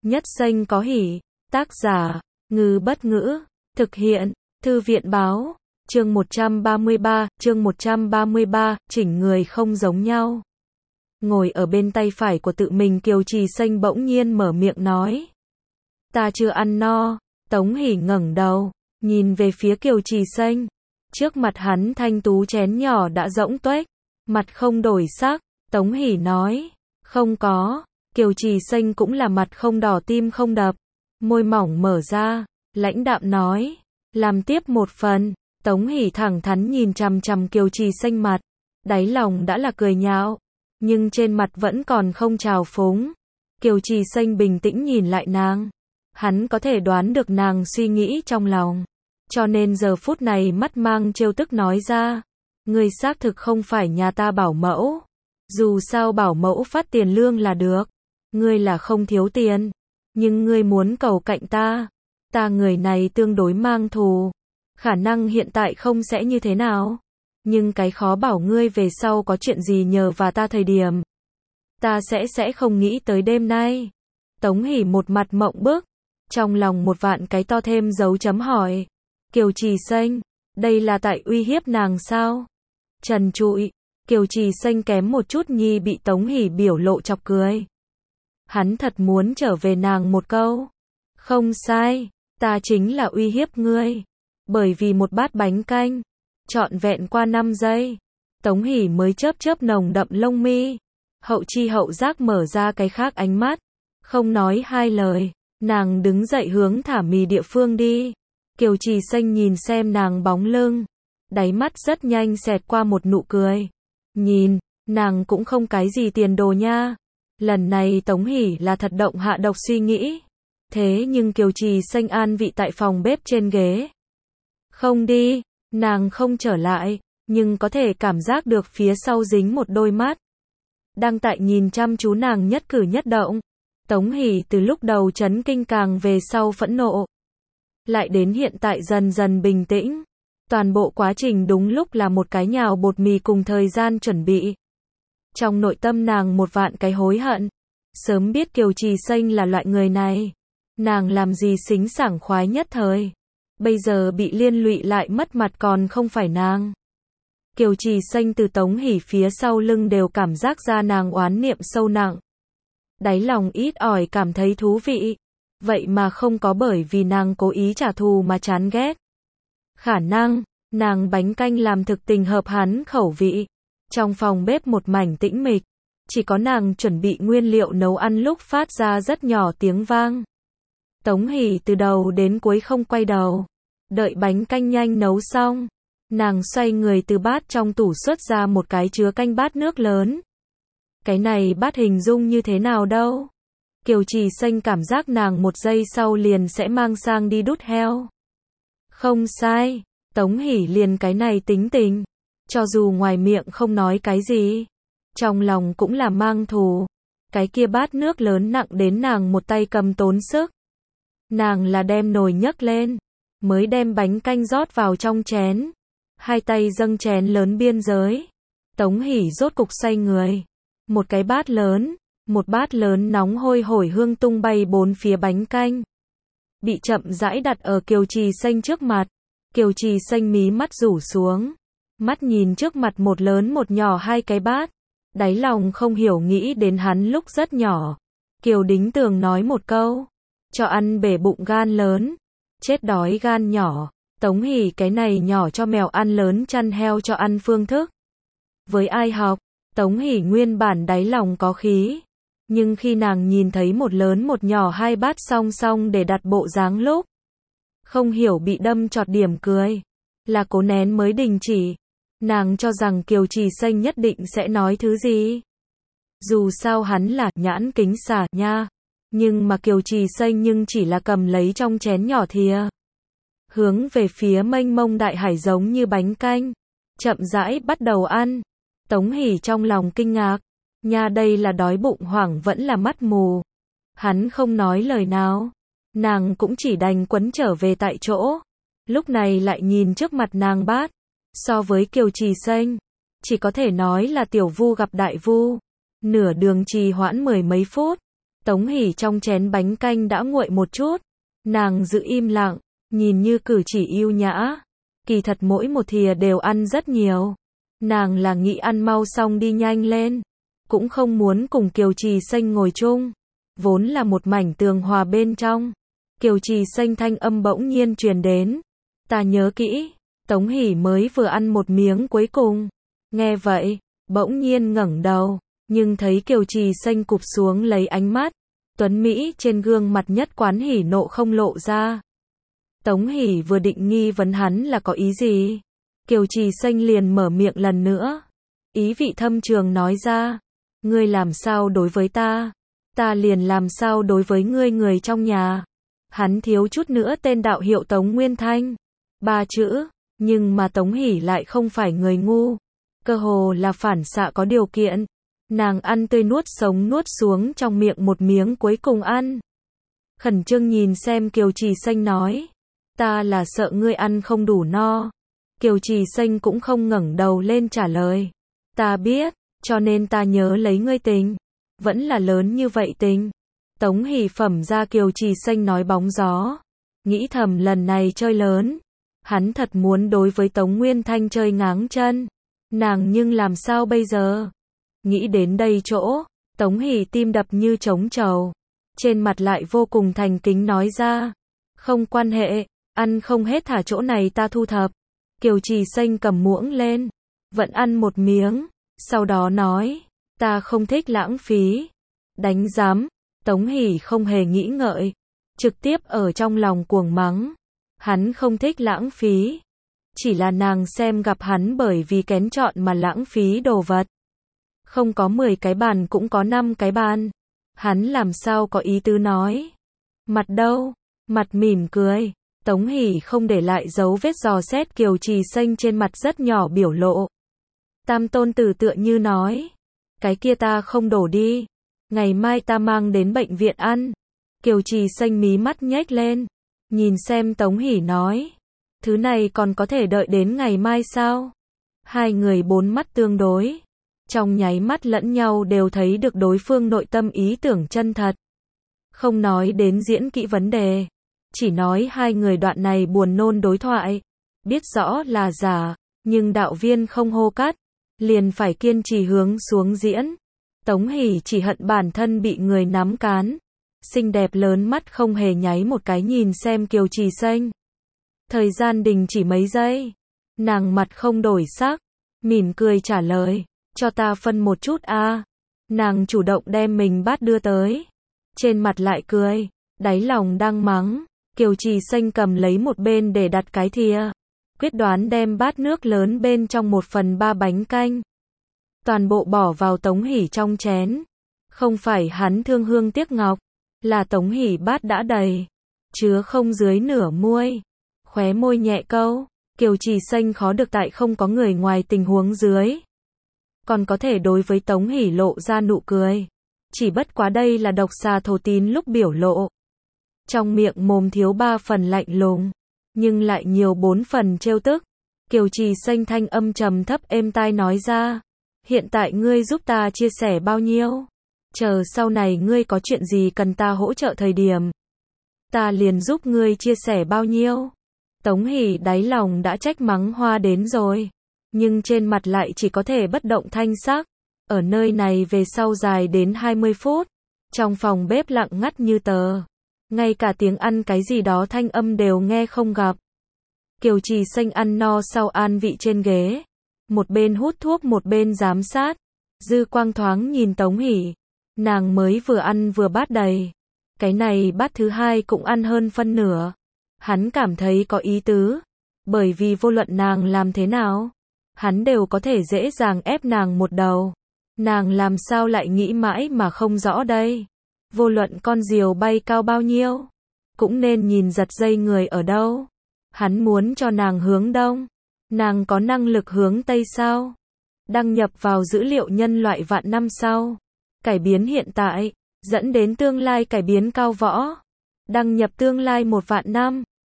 Nhất xanh có hỉ. Tác giả, Ngư Bất Ngữ. Thực hiện, Thư viện Báo. Chương 133, chỉnh người không giống nhau. Ngồi ở bên tay phải của tự mình, Kiều Trì Xanh bỗng nhiên mở miệng nói. Ta chưa ăn no. Tống Hỷ ngẩng đầu, nhìn về phía Kiều Trì Xanh. Trước mặt hắn thanh tú chén nhỏ đã rỗng tuếch, mặt không đổi sắc. Tống Hỷ nói, không có. Kiều Trì Xanh cũng là mặt không đỏ tim không đập, môi mỏng mở ra, lãnh đạm nói, làm tiếp một phần. Tống Hỷ thẳng thắn nhìn chằm chằm Kiều Trì Xanh mặt, đáy lòng đã là cười nhạo, nhưng trên mặt vẫn còn không trào phúng. Kiều Trì Xanh bình tĩnh nhìn lại nàng, hắn có thể đoán được nàng suy nghĩ trong lòng, cho nên giờ phút này mắt mang trêu tức nói ra, ngươi xác thực không phải nhà ta bảo mẫu, dù sao bảo mẫu phát tiền lương là được, ngươi là không thiếu tiền, nhưng ngươi muốn cầu cạnh ta người này tương đối mang thù, khả năng hiện tại không sẽ như thế nào, nhưng cái khó bảo ngươi về sau có chuyện gì nhờ và ta thời điểm, ta sẽ không nghĩ tới đêm nay. Tống Hỷ một mặt mộng bức, trong lòng một vạn cái to thêm dấu chấm hỏi. Kiều Trì Xanh, đây là tại uy hiếp nàng sao? Trần trụi, Kiều Trì Xanh kém một chút nhi bị Tống Hỷ biểu lộ chọc cười. Hắn thật muốn trở về nàng một câu. Không sai, ta chính là uy hiếp ngươi. Bởi vì một bát bánh canh, trọn vẹn qua 5 giây, Tống Hỷ mới chớp nồng đậm lông mi. Hậu chi hậu giác mở ra cái khác ánh mắt. Không nói hai lời, nàng đứng dậy hướng thả mì địa phương đi. Kiều Trì Xanh nhìn xem nàng bóng lưng, đáy mắt rất nhanh xẹt qua một nụ cười. Nhìn, nàng cũng không cái gì tiền đồ nha. Lần này Tống Hỷ là thật động hạ độc suy nghĩ. Thế nhưng Kiều Trì Xanh an vị tại phòng bếp trên ghế. Không đi, nàng không trở lại, nhưng có thể cảm giác được phía sau dính một đôi mắt. Đang tại nhìn chăm chú nàng nhất cử nhất động. Tống Hỷ từ lúc đầu chấn kinh càng về sau phẫn nộ. Lại đến hiện tại dần dần bình tĩnh. Toàn bộ quá trình đúng lúc là một cái nhào bột mì cùng thời gian chuẩn bị. Trong nội tâm nàng một vạn cái hối hận. Sớm biết Kiều Trì Xanh là loại người này, nàng làm gì xính sảng khoái nhất thời. Bây giờ bị liên lụy lại mất mặt còn không phải nàng. Kiều Trì Xanh từ Tống Hỷ phía sau lưng đều cảm giác ra nàng oán niệm sâu nặng. Đáy lòng ít ỏi cảm thấy thú vị. Vậy mà không có bởi vì nàng cố ý trả thù mà chán ghét. Khả năng, nàng bánh canh làm thực tình hợp hắn khẩu vị. Trong phòng bếp một mảnh tĩnh mịch, chỉ có nàng chuẩn bị nguyên liệu nấu ăn lúc phát ra rất nhỏ tiếng vang. Tống Hỷ từ đầu đến cuối không quay đầu. Đợi bánh canh nhanh nấu xong, nàng xoay người từ bát trong tủ xuất ra một cái chứa canh bát nước lớn. Cái này bát hình dung như thế nào đâu? Kiều Trì Xanh cảm giác nàng một giây sau liền sẽ mang sang đi đút heo. Không sai, Tống Hỷ liền cái này tính tình. Cho dù ngoài miệng không nói cái gì, trong lòng cũng là mang thù. Cái kia bát nước lớn nặng đến nàng một tay cầm tốn sức. Nàng là đem nồi nhấc lên, mới đem bánh canh rót vào trong chén. Hai tay dâng chén lớn biên giới. Tống Hỷ rốt cục xoay người. Một bát lớn nóng hôi hổi hương tung bay bốn phía bánh canh. Bị chậm rãi đặt ở Kiều Trì Xanh trước mặt. Kiều Trì Xanh mí mắt rủ xuống. Mắt nhìn trước mặt một lớn một nhỏ hai cái bát. Đáy lòng không hiểu nghĩ đến hắn lúc rất nhỏ. Kiều Đính Tường nói một câu. Cho ăn bể bụng gan lớn. Chết đói gan nhỏ. Tống Hỷ cái này nhỏ cho mèo ăn lớn chăn heo cho ăn phương thức. Với ai học, Tống Hỷ nguyên bản đáy lòng có khí. Nhưng khi nàng nhìn thấy một lớn một nhỏ hai bát song song để đặt bộ dáng lúc, không hiểu bị đâm chọt điểm cười. Là cố nén mới đình chỉ. Nàng cho rằng Kiều Trì Xanh nhất định sẽ nói thứ gì. Dù sao hắn là nhãn kính xả nha. Nhưng mà Kiều Trì Xanh nhưng chỉ là cầm lấy trong chén nhỏ thìa. Hướng về phía mênh mông đại hải giống như bánh canh. Chậm rãi bắt đầu ăn. Tống Hỷ trong lòng kinh ngạc. Nha đây là đói bụng hoảng vẫn là mắt mù. Hắn không nói lời nào. Nàng cũng chỉ đành quấn trở về tại chỗ. Lúc này lại nhìn trước mặt nàng bát. So với Kiều Trì Xanh, chỉ có thể nói là tiểu vu gặp đại vu. Nửa đường trì hoãn 10 mấy phút. Tống Hỷ trong chén bánh canh đã nguội một chút. Nàng giữ im lặng, nhìn như cử chỉ yêu nhã. Kỳ thật mỗi một thìa đều ăn rất nhiều. Nàng là nghĩ ăn mau xong đi nhanh lên. Cũng không muốn cùng Kiều Trì Xanh ngồi chung. Vốn là một mảnh tường hòa bên trong. Kiều Trì Xanh thanh âm bỗng nhiên truyền đến. Ta nhớ kỹ. Tống Hỷ mới vừa ăn một miếng cuối cùng. Nghe vậy, bỗng nhiên ngẩng đầu. Nhưng thấy Kiều Trì Xanh cụp xuống lấy ánh mắt. Tuấn Mỹ trên gương mặt nhất quán hỉ nộ không lộ ra. Tống Hỷ vừa định nghi vấn hắn là có ý gì. Kiều Trì Xanh liền mở miệng lần nữa. Ý vị thâm trường nói ra. Ngươi làm sao đối với ta? Ta liền làm sao đối với ngươi người trong nhà? Hắn thiếu chút nữa tên đạo hiệu Tống Nguyên Thanh. 3 chữ. Nhưng mà Tống Hỷ lại không phải người ngu. Cơ hồ là phản xạ có điều kiện. Nàng ăn tươi nuốt sống nuốt xuống trong miệng một miếng cuối cùng ăn. Khẩn trương nhìn xem Kiều Trì Xanh nói. Ta là sợ ngươi ăn không đủ no. Kiều Trì Xanh cũng không ngẩng đầu lên trả lời. Ta biết, cho nên ta nhớ lấy ngươi tình. Vẫn là lớn như vậy tình. Tống Hỷ phẩm ra Kiều Trì Xanh nói bóng gió. Nghĩ thầm lần này chơi lớn. Hắn thật muốn đối với Tống Nguyên Thanh chơi ngáng chân. Nàng nhưng làm sao bây giờ? Nghĩ đến đây chỗ, Tống Hỷ tim đập như trống trầu. Trên mặt lại vô cùng thành kính nói ra. Không quan hệ, ăn không hết thả chỗ này ta thu thập. Kiều Trì Xanh cầm muỗng lên, vẫn ăn một miếng, sau đó nói, ta không thích lãng phí. Đánh giám, Tống Hỷ không hề nghĩ ngợi, trực tiếp ở trong lòng cuồng mắng. Hắn không thích lãng phí. Chỉ là nàng xem gặp hắn bởi vì kén chọn mà lãng phí đồ vật. Không có 10 cái bàn cũng có 5 cái bàn. Hắn làm sao có ý tứ nói. Mặt đâu? Mặt mỉm cười. Tống Hỷ không để lại dấu vết dò xét Kiều Trì Xanh trên mặt rất nhỏ biểu lộ. Tam tôn tử tựa như nói. Cái kia ta không đổ đi. Ngày mai ta mang đến bệnh viện ăn. Kiều Trì Xanh mí mắt nhếch lên. Nhìn xem Tống Hỷ nói. Thứ này còn có thể đợi đến ngày mai sao? Hai người bốn mắt tương đối. Trong nháy mắt lẫn nhau đều thấy được đối phương nội tâm ý tưởng chân thật. Không nói đến diễn kỹ vấn đề. Chỉ nói hai người đoạn này buồn nôn đối thoại. Biết rõ là giả, nhưng đạo viên không hô cắt. Liền phải kiên trì hướng xuống diễn. Tống Hỷ chỉ hận bản thân bị người nắm cán. Xinh đẹp lớn mắt không hề nháy một cái nhìn xem Kiều Trì Xanh. Thời gian đình chỉ mấy giây. Nàng mặt không đổi sắc. Mỉm cười trả lời. Cho ta phân một chút a. Nàng chủ động đem mình bát đưa tới. Trên mặt lại cười. Đáy lòng đang mắng. Kiều Trì Xanh cầm lấy một bên để đặt cái thìa. Quyết đoán đem bát nước lớn bên trong 1/3 bánh canh. Toàn bộ bỏ vào Tống Hỷ trong chén. Không phải hắn thương hương tiếc ngọc. Là Tống Hỷ bát đã đầy. Chứa không dưới nửa muôi. Khóe môi nhẹ câu. Kiều Trì Xanh khó được tại không có người ngoài tình huống dưới. Còn có thể đối với Tống Hỷ lộ ra nụ cười. Chỉ bất quá đây là độc xà thổ tín lúc biểu lộ. Trong miệng mồm thiếu 3 phần lạnh lùng. Nhưng lại nhiều 4 phần trêu tức. Kiều Trì Xanh thanh âm trầm thấp êm tai nói ra. Hiện tại ngươi giúp ta chia sẻ bao nhiêu? Chờ sau này ngươi có chuyện gì cần ta hỗ trợ thời điểm. Ta liền giúp ngươi chia sẻ bao nhiêu? Tống Hỷ đáy lòng đã trách mắng hoa đến rồi. Nhưng trên mặt lại chỉ có thể bất động thanh sắc. Ở nơi này về sau dài đến 20 phút. Trong phòng bếp lặng ngắt như tờ. Ngay cả tiếng ăn cái gì đó thanh âm đều nghe không gặp. Kiều Trì Xanh ăn no sau an vị trên ghế. Một bên hút thuốc một bên giám sát. Dư quang thoáng nhìn Tống Hỷ. Nàng mới vừa ăn vừa bát đầy. Cái này bát thứ hai cũng ăn hơn phân nửa. Hắn cảm thấy có ý tứ. Bởi vì vô luận nàng làm thế nào, hắn đều có thể dễ dàng ép nàng một đầu. Nàng làm sao lại nghĩ mãi mà không rõ đây. Vô luận con diều bay cao bao nhiêu, cũng nên nhìn giật dây người ở đâu. Hắn muốn cho nàng hướng đông. Nàng có năng lực hướng tây sao? Đăng nhập vào dữ liệu nhân loại vạn năm sau. Cải biến hiện tại, dẫn đến tương lai cải biến cao võ. Đăng nhập tương lai 1 vạn năm.